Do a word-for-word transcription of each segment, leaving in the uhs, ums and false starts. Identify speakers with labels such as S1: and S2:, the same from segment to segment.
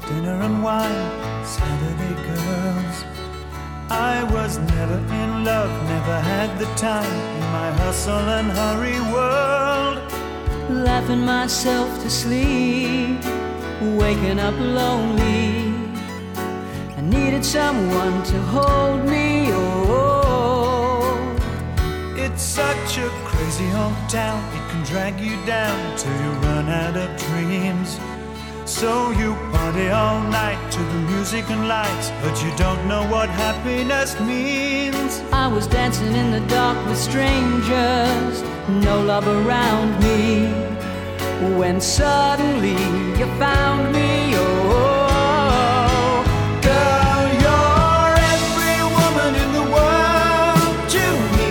S1: dinner and wine, Saturday girls. I was never in love, never had the time in my hustle and hurry world.
S2: Laughing myself to sleep, waking up lonely. I needed someone to hold me, oh.
S1: It's such a crazy old town, it can drag you down till you run out of dreams. So you party all night to the music and lights, but you don't know what happiness means.
S2: I was dancing in the dark with strangers, no love around me, when suddenly you found me, oh.
S1: Girl, you're every woman in the world to me.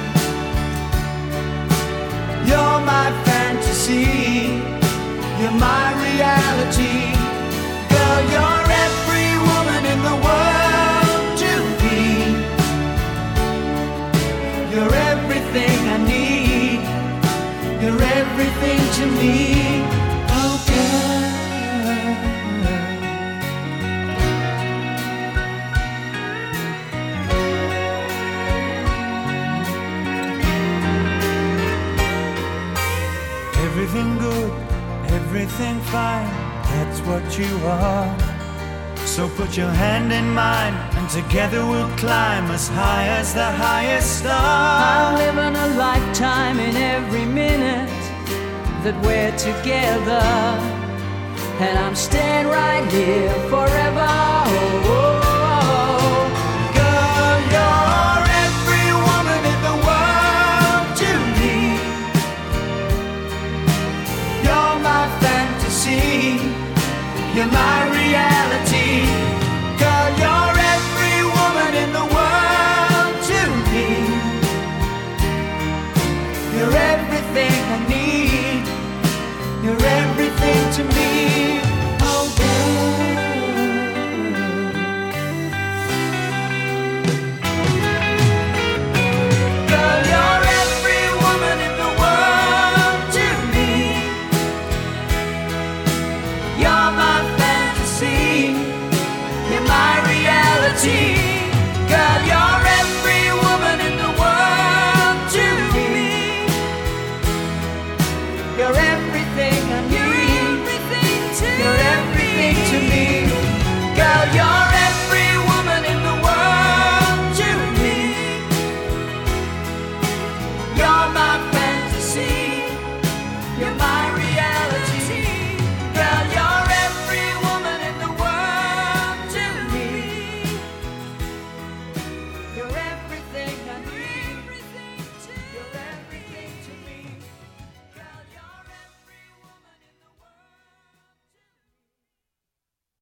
S1: You're my fantasy, you're my reality. Girl, you're every woman in the world to me. You're everything I need, you're everything to me. Oh girl, everything good, everything fine, that's what you are. So put your hand in mine, and together we'll climb as high as the highest star.
S2: I'm living a lifetime in every minute that we're together, and I'm staying right here forever, oh, oh, oh.
S1: Girl, you're every woman in the world to me. You're my fantasy, you're my